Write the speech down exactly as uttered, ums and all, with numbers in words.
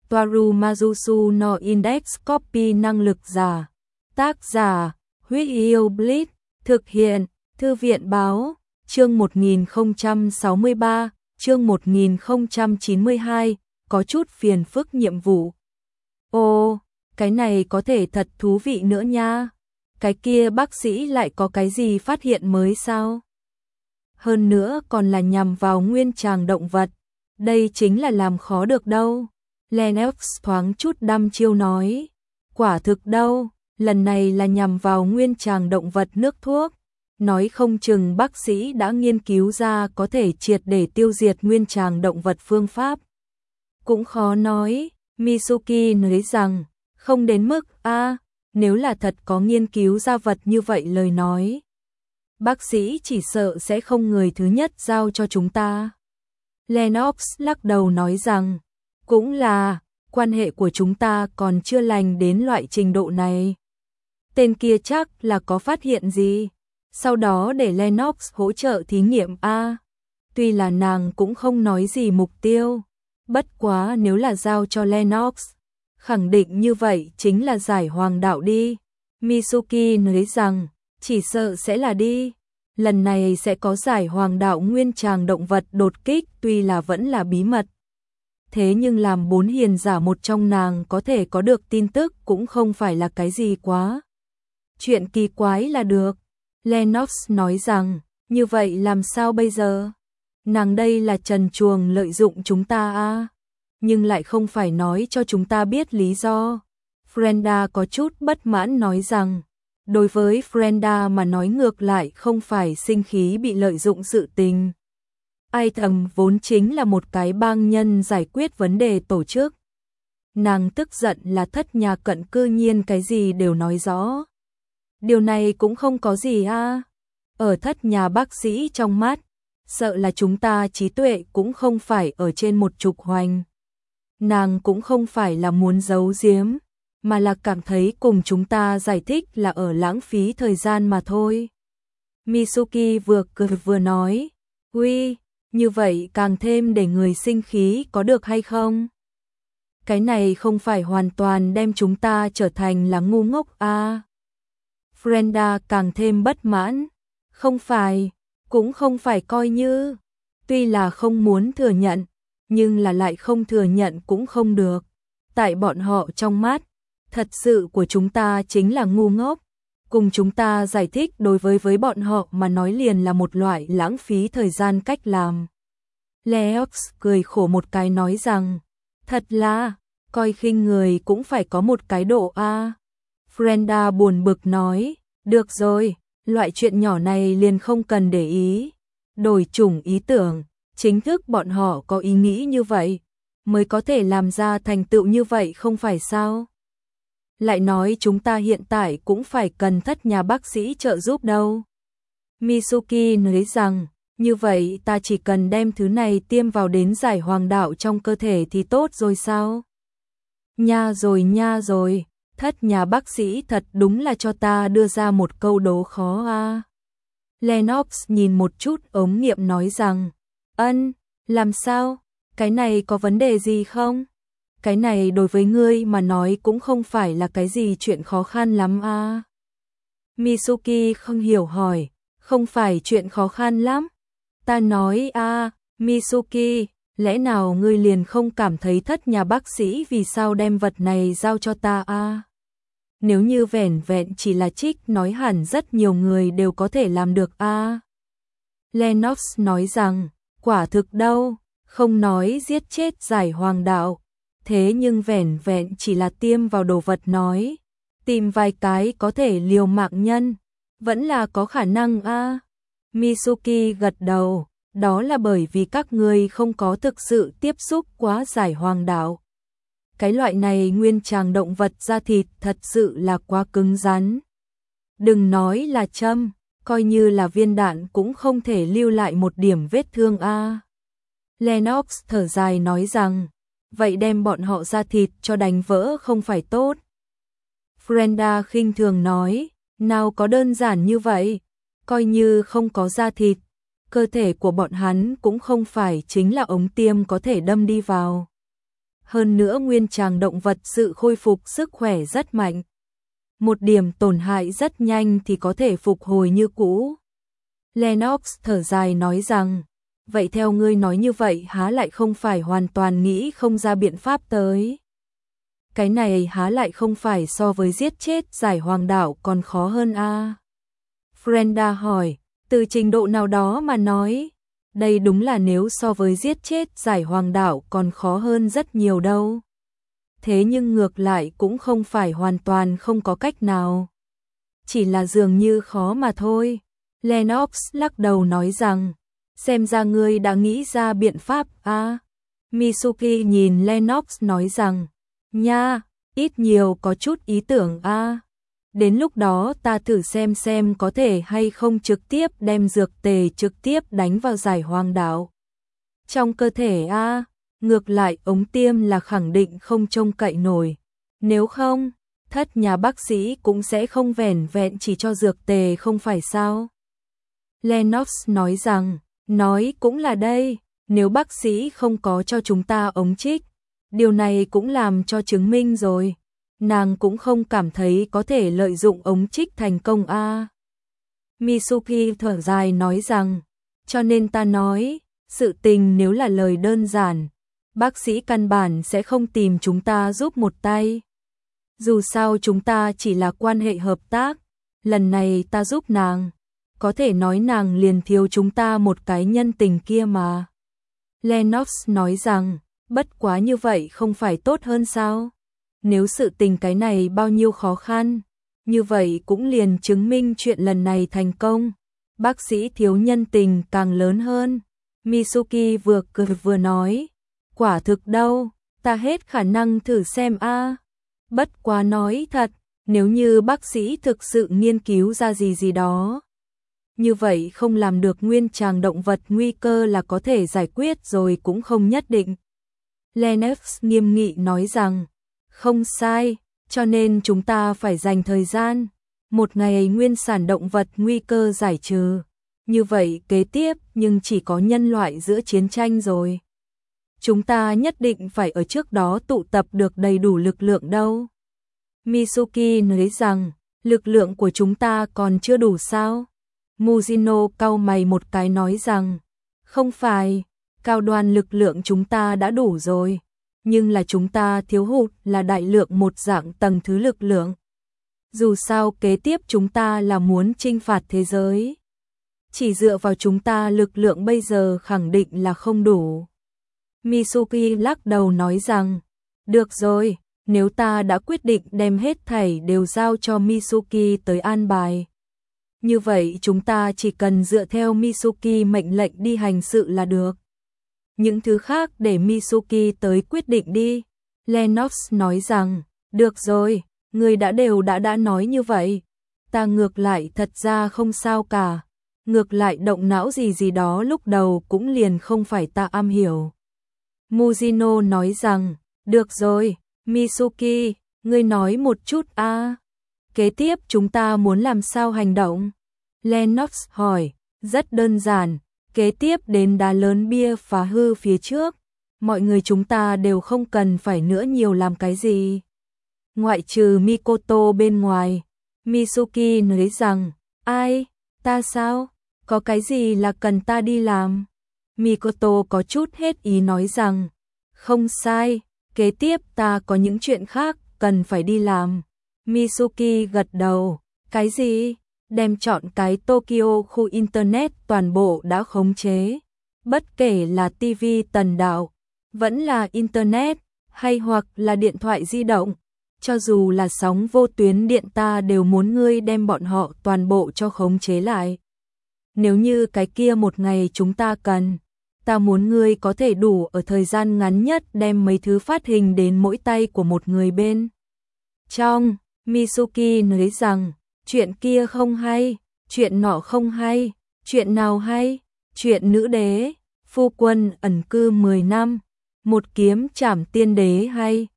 Toaru Majusu no Index Copy năng lực giả. Tác giả, Huyết Yêu Blitz, thực hiện, Thư viện báo, chương một nghìn không trăm sáu mươi ba, chương một nghìn không trăm chín mươi hai, có chút phiền phức nhiệm vụ. Ồ, cái này có thể thật thú vị nữa nha. Cái kia bác sĩ lại có cái gì phát hiện mới sao? Hơn nữa còn là nhằm vào nguyên tràng động vật. Đây chính là làm khó được đâu. Lennox thoáng chút đăm chiêu nói. Quả thực đâu, lần này là nhằm vào nguyên tràng động vật nước thuốc. Nói không chừng bác sĩ đã nghiên cứu ra có thể triệt để tiêu diệt nguyên tràng động vật phương pháp. Cũng khó nói, Mitsuki nói rằng, không đến mức a nếu là thật có nghiên cứu ra vật như vậy lời nói. Bác sĩ chỉ sợ sẽ không người thứ nhất giao cho chúng ta. Lennox lắc đầu nói rằng, cũng là, quan hệ của chúng ta còn chưa lành đến loại trình độ này. Tên kia chắc là có phát hiện gì, sau đó để Lennox hỗ trợ thí nghiệm a. Tuy là nàng cũng không nói gì mục tiêu, bất quá nếu là giao cho Lennox, khẳng định như vậy chính là giải hoàng đạo đi. Mitsuki nói rằng, chỉ sợ sẽ là đi. Lần này sẽ có giải hoàng đạo nguyên tràng động vật đột kích tuy là vẫn là bí mật. Thế nhưng làm bốn hiền giả một trong nàng có thể có được tin tức cũng không phải là cái gì quá. Chuyện kỳ quái là được. Lennox nói rằng, như vậy làm sao bây giờ? Nàng đây là trần truồng lợi dụng chúng ta à? Nhưng lại không phải nói cho chúng ta biết lý do. Frenda có chút bất mãn nói rằng, đối với Frenda mà nói ngược lại không phải sinh khí bị lợi dụng sự tình. Ai thầm vốn chính là một cái bang nhân giải quyết vấn đề tổ chức. Nàng tức giận là thất nhà cận cư nhiên cái gì đều nói rõ. Điều này cũng không có gì à. Ở thất nhà bác sĩ trong mắt, sợ là chúng ta trí tuệ cũng không phải ở trên một trục hoành. Nàng cũng không phải là muốn giấu giếm, mà là cảm thấy cùng chúng ta giải thích là ở lãng phí thời gian mà thôi. Mitsuki vừa cười vừa nói, uy, như vậy càng thêm để người sinh khí có được hay không? Cái này không phải hoàn toàn đem chúng ta trở thành là ngu ngốc à? Frenda càng thêm bất mãn, không phải, cũng không phải coi như, tuy là không muốn thừa nhận, nhưng là lại không thừa nhận cũng không được. Tại bọn họ trong mắt, thật sự của chúng ta chính là ngu ngốc, cùng chúng ta giải thích đối với với bọn họ mà nói liền là một loại lãng phí thời gian cách làm. Leox cười khổ một cái nói rằng, thật là, coi khinh người cũng phải có một cái độ a. Frenda buồn bực nói, được rồi, loại chuyện nhỏ này liền không cần để ý. Đổi chủng ý tưởng, chính thức bọn họ có ý nghĩ như vậy, mới có thể làm ra thành tựu như vậy không phải sao? Lại nói chúng ta hiện tại cũng phải cần thất nhà bác sĩ trợ giúp đâu. Mitsuki nói rằng, như vậy ta chỉ cần đem thứ này tiêm vào đến giải hoàng đạo trong cơ thể thì tốt rồi sao? Nha rồi nha rồi, thất nhà bác sĩ thật đúng là cho ta đưa ra một câu đố khó a. Lennox nhìn một chút ống nghiệm nói rằng, ân, làm sao? Cái này có vấn đề gì không? Cái này đối với ngươi mà nói cũng không phải là cái gì chuyện khó khăn lắm à. Mitsuki không hiểu hỏi, không phải chuyện khó khăn lắm. Ta nói à, Mitsuki, lẽ nào ngươi liền không cảm thấy thất nhà bác sĩ vì sao đem vật này giao cho ta à? Nếu như vẻn vẹn chỉ là trích nói hẳn rất nhiều người đều có thể làm được à. Lennox nói rằng, quả thực đâu, không nói giết chết giải hoàng đạo. Thế nhưng vẻn vẹn chỉ là tiêm vào đồ vật nói, tìm vài cái có thể liều mạng nhân, vẫn là có khả năng a. Mitsuki gật đầu, đó là bởi vì các ngươi không có thực sự tiếp xúc quá giải hoàng đạo. Cái loại này nguyên tràng động vật da thịt thật sự là quá cứng rắn. Đừng nói là châm, coi như là viên đạn cũng không thể lưu lại một điểm vết thương a. Lennox thở dài nói rằng, vậy đem bọn họ ra thịt cho đánh vỡ không phải tốt. Frenda khinh thường nói, nào có đơn giản như vậy, coi như không có da thịt, cơ thể của bọn hắn cũng không phải chính là ống tiêm có thể đâm đi vào. hơn nữa nguyên tràng động vật sự khôi phục sức khỏe rất mạnh. Một điểm tổn hại rất nhanh thì có thể phục hồi như cũ. Lennox thở dài nói rằng, vậy theo ngươi nói như vậy há lại không phải hoàn toàn nghĩ không ra biện pháp tới. Cái này há lại không phải so với giết chết giải hoàng đảo còn khó hơn a? À? Brenda hỏi, từ trình độ nào đó mà nói, đây đúng là nếu so với giết chết giải hoàng đảo còn khó hơn rất nhiều đâu. Thế nhưng ngược lại cũng không phải hoàn toàn không có cách nào. Chỉ là dường như khó mà thôi. Lennox lắc đầu nói rằng, xem ra ngươi đã nghĩ ra biện pháp à? Mitsuki nhìn Lennox nói rằng, nha, ít nhiều có chút ý tưởng a. À? Đến lúc đó ta thử xem xem có thể hay không trực tiếp đem dược tề trực tiếp đánh vào giải hoàng đảo. Trong cơ thể a, à? Ngược lại ống tiêm là khẳng định không trông cậy nổi. Nếu không, thất nhà bác sĩ cũng sẽ không vẻn vẹn chỉ cho dược tề không phải sao. Lennox nói rằng, nói cũng là đây, nếu bác sĩ không có cho chúng ta ống trích, điều này cũng làm cho chứng minh rồi. Nàng cũng không cảm thấy có thể lợi dụng ống trích thành công a. À. Mitsuki thở dài nói rằng, cho nên ta nói, sự tình nếu là lời đơn giản, bác sĩ căn bản sẽ không tìm chúng ta giúp một tay. Dù sao chúng ta chỉ là quan hệ hợp tác, lần này ta giúp nàng, có thể nói nàng liền thiếu chúng ta một cái nhân tình kia mà. Lennox nói rằng, bất quá như vậy không phải tốt hơn sao? Nếu sự tình cái này bao nhiêu khó khăn, như vậy cũng liền chứng minh chuyện lần này thành công. Bác sĩ thiếu nhân tình càng lớn hơn. Mitsuki vừa cười vừa nói, quả thực đâu, ta hết khả năng thử xem a. À. Bất quá nói thật, nếu như bác sĩ thực sự nghiên cứu ra gì gì đó, như vậy không làm được nguyên tràng động vật nguy cơ là có thể giải quyết rồi cũng không nhất định. Lennox nghiêm nghị nói rằng, không sai, cho nên chúng ta phải dành thời gian, một ngày nguyên sản động vật nguy cơ giải trừ. Như vậy kế tiếp nhưng chỉ có nhân loại giữa chiến tranh rồi. Chúng ta nhất định phải ở trước đó tụ tập được đầy đủ lực lượng đâu. Mitsuki nói rằng, lực lượng của chúng ta còn chưa đủ sao? Mujino cau mày một cái nói rằng, không phải, cao đoàn lực lượng chúng ta đã đủ rồi, nhưng là chúng ta thiếu hụt là đại lượng một dạng tầng thứ lực lượng. Dù sao kế tiếp chúng ta là muốn chinh phạt thế giới. Chỉ dựa vào chúng ta lực lượng bây giờ khẳng định là không đủ. Mitsuki lắc đầu nói rằng, được rồi, nếu ta đã quyết định đem hết thảy đều giao cho Mitsuki tới an bài. Như vậy chúng ta chỉ cần dựa theo Mitsuki mệnh lệnh đi hành sự là được. Những thứ khác để Mitsuki tới quyết định đi. Lennox nói rằng, được rồi, người đã đều đã đã nói như vậy. Ta ngược lại thật ra không sao cả. Ngược lại động não gì gì đó lúc đầu cũng liền không phải ta am hiểu. Mujino nói rằng, được rồi, Mitsuki, ngươi nói một chút a. À. Kế tiếp chúng ta muốn làm sao hành động? Lennox hỏi, rất đơn giản, kế tiếp đến đá lớn bia phá hư phía trước, mọi người chúng ta đều không cần phải nữa nhiều làm cái gì. Ngoại trừ Mikoto bên ngoài, Mitsuki nói rằng, ai, ta sao? Có cái gì là cần ta đi làm? Mikoto có chút hết ý nói rằng, không sai, kế tiếp ta có những chuyện khác cần phải đi làm. Mitsuki gật đầu, cái gì? Đem chọn cái Tokyo khu Internet toàn bộ đã khống chế. Bất kể là ti vi tần đạo, vẫn là Internet, hay hoặc là điện thoại di động. Cho dù là sóng vô tuyến điện ta đều muốn ngươi đem bọn họ toàn bộ cho khống chế lại. Nếu như cái kia một ngày chúng ta cần, ta muốn ngươi có thể đủ ở thời gian ngắn nhất đem mấy thứ phát hình đến mỗi tay của một người bên. Trong, Mitsuki nói rằng, chuyện kia không hay, chuyện nọ không hay, chuyện nào hay, chuyện nữ đế, phu quân ẩn cư mười năm, một kiếm trảm tiên đế hay,